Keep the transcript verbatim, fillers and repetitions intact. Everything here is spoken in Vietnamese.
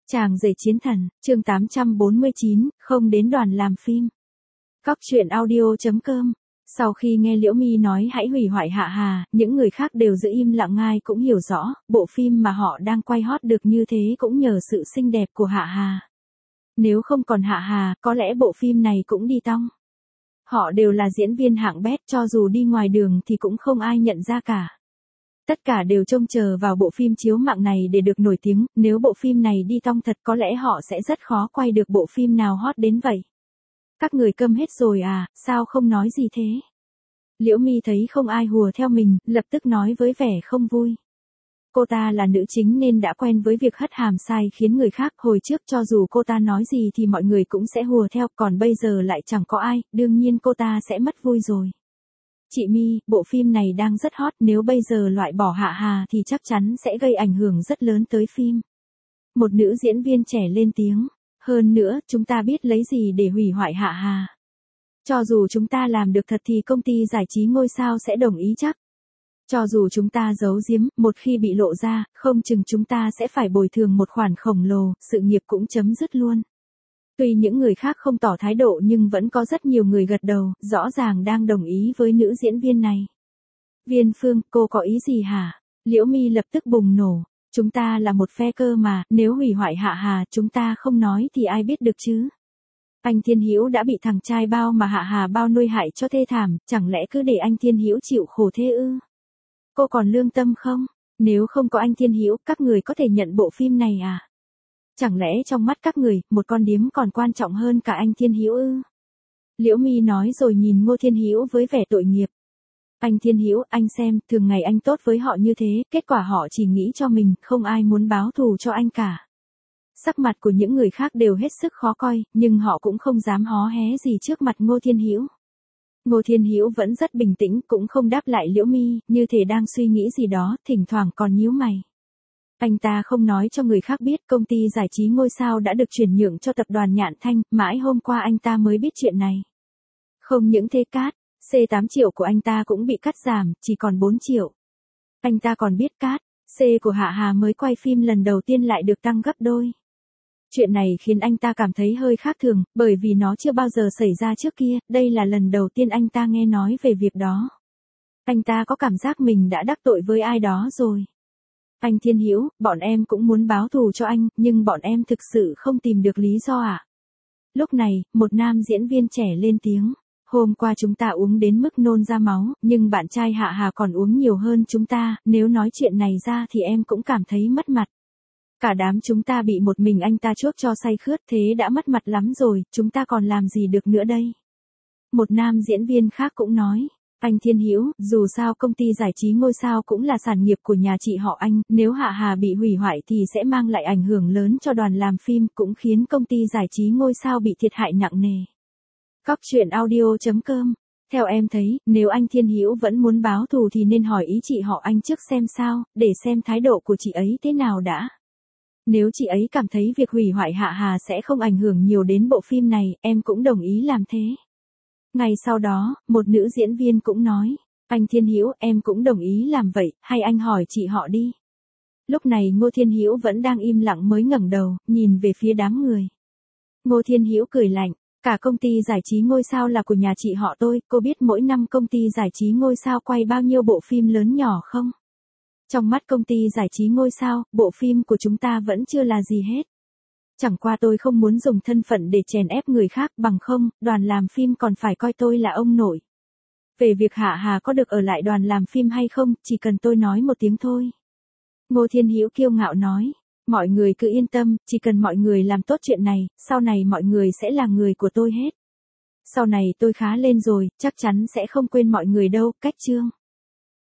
Chàng rể chiến thần, chương tám trăm bốn mươi chín, không đến đoàn làm phim. Cóc truyện audio chấm com. Sau khi nghe Liễu Mi nói hãy hủy hoại Hạ Hà, những người khác đều giữ im lặng, ai cũng hiểu rõ, bộ phim mà họ đang quay hot được như thế cũng nhờ sự xinh đẹp của Hạ Hà. Nếu không còn Hạ Hà, có lẽ bộ phim này cũng đi tong. Họ đều là diễn viên hạng bét, cho dù đi ngoài đường thì cũng không ai nhận ra cả. Tất cả đều trông chờ vào bộ phim chiếu mạng này để được nổi tiếng, nếu bộ phim này đi tong thật có lẽ họ sẽ rất khó quay được bộ phim nào hot đến vậy. Các người câm hết rồi à, sao không nói gì thế? Liễu Mi thấy không ai hùa theo mình, lập tức nói với vẻ không vui. Cô ta là nữ chính nên đã quen với việc hất hàm sai khiến người khác, hồi trước cho dù cô ta nói gì thì mọi người cũng sẽ hùa theo, còn bây giờ lại chẳng có ai, đương nhiên cô ta sẽ mất vui rồi. Chị Mi, bộ phim này đang rất hot, nếu bây giờ loại bỏ Hạ Hà thì chắc chắn sẽ gây ảnh hưởng rất lớn tới phim. Một nữ diễn viên trẻ lên tiếng. Hơn nữa, chúng ta biết lấy gì để hủy hoại Hạ Hà. Cho dù chúng ta làm được thật thì công ty giải trí ngôi sao sẽ đồng ý chắc. Cho dù chúng ta giấu giếm, một khi bị lộ ra, không chừng chúng ta sẽ phải bồi thường một khoản khổng lồ, sự nghiệp cũng chấm dứt luôn. Tuy những người khác không tỏ thái độ nhưng vẫn có rất nhiều người gật đầu, rõ ràng đang đồng ý với nữ diễn viên này. Viên Phương, cô có ý gì hả? Liễu Mi lập tức bùng nổ. Chúng ta là một phe cơ mà, nếu hủy hoại Hạ Hà chúng ta không nói thì ai biết được chứ? Anh Thiên Hữu đã bị thằng trai bao mà Hạ Hà bao nuôi hại cho thê thảm, chẳng lẽ cứ để anh Thiên Hữu chịu khổ thế ư? Cô còn lương tâm không? Nếu không có anh Thiên Hữu, các người có thể nhận bộ phim này à? Chẳng lẽ trong mắt các người, một con điếm còn quan trọng hơn cả anh Thiên Hữu ư? Liễu Mi nói rồi nhìn Ngô Thiên Hữu với vẻ tội nghiệp. Anh Thiên Hữu, anh xem, thường ngày anh tốt với họ như thế, kết quả họ chỉ nghĩ cho mình, không ai muốn báo thù cho anh cả. Sắc mặt của những người khác đều hết sức khó coi, nhưng họ cũng không dám hó hé gì trước mặt Ngô Thiên Hữu. Ngô Thiên Hữu vẫn rất bình tĩnh, cũng không đáp lại Liễu Mi, như thể đang suy nghĩ gì đó, thỉnh thoảng còn nhíu mày. Anh ta không nói cho người khác biết công ty giải trí ngôi sao đã được chuyển nhượng cho tập đoàn Nhạn Thanh, mãi hôm qua anh ta mới biết chuyện này. Không những thế cát, xê tám triệu của anh ta cũng bị cắt giảm, chỉ còn bốn triệu. Anh ta còn biết cát, C của Hạ Hà mới quay phim lần đầu tiên lại được tăng gấp đôi. Chuyện này khiến anh ta cảm thấy hơi khác thường, bởi vì nó chưa bao giờ xảy ra trước kia, đây là lần đầu tiên anh ta nghe nói về việc đó. Anh ta có cảm giác mình đã đắc tội với ai đó rồi. Anh Thiên Hữu, bọn em cũng muốn báo thù cho anh, nhưng bọn em thực sự không tìm được lý do ạ. À? Lúc này, một nam diễn viên trẻ lên tiếng. Hôm qua chúng ta uống đến mức nôn ra máu, nhưng bạn trai Hạ Hà còn uống nhiều hơn chúng ta, nếu nói chuyện này ra thì em cũng cảm thấy mất mặt. Cả đám chúng ta bị một mình anh ta chuốc cho say khướt, thế đã mất mặt lắm rồi, chúng ta còn làm gì được nữa đây? Một nam diễn viên khác cũng nói. Anh Thiên Hữu, dù sao công ty giải trí ngôi sao cũng là sản nghiệp của nhà chị họ anh, nếu Hạ Hà bị hủy hoại thì sẽ mang lại ảnh hưởng lớn cho đoàn làm phim, cũng khiến công ty giải trí ngôi sao bị thiệt hại nặng nề. Cóc truyện audio chấm com. Theo em thấy, nếu anh Thiên Hữu vẫn muốn báo thù thì nên hỏi ý chị họ anh trước xem sao, để xem thái độ của chị ấy thế nào đã. Nếu chị ấy cảm thấy việc hủy hoại Hạ Hà sẽ không ảnh hưởng nhiều đến bộ phim này, em cũng đồng ý làm thế. Ngày sau đó, một nữ diễn viên cũng nói, anh Thiên Hữu, em cũng đồng ý làm vậy, hay anh hỏi chị họ đi. Lúc này Ngô Thiên Hữu vẫn đang im lặng mới ngẩng đầu, nhìn về phía đám người. Ngô Thiên Hữu cười lạnh, cả công ty giải trí ngôi sao là của nhà chị họ tôi, cô biết mỗi năm công ty giải trí ngôi sao quay bao nhiêu bộ phim lớn nhỏ không? Trong mắt công ty giải trí ngôi sao, bộ phim của chúng ta vẫn chưa là gì hết. Chẳng qua tôi không muốn dùng thân phận để chèn ép người khác, bằng không, đoàn làm phim còn phải coi tôi là ông nội. Về việc Hạ Hà có được ở lại đoàn làm phim hay không, chỉ cần tôi nói một tiếng thôi. Ngô Thiên Hữu kiêu ngạo nói, mọi người cứ yên tâm, chỉ cần mọi người làm tốt chuyện này, sau này mọi người sẽ là người của tôi hết. Sau này tôi khá lên rồi, chắc chắn sẽ không quên mọi người đâu, cách chương.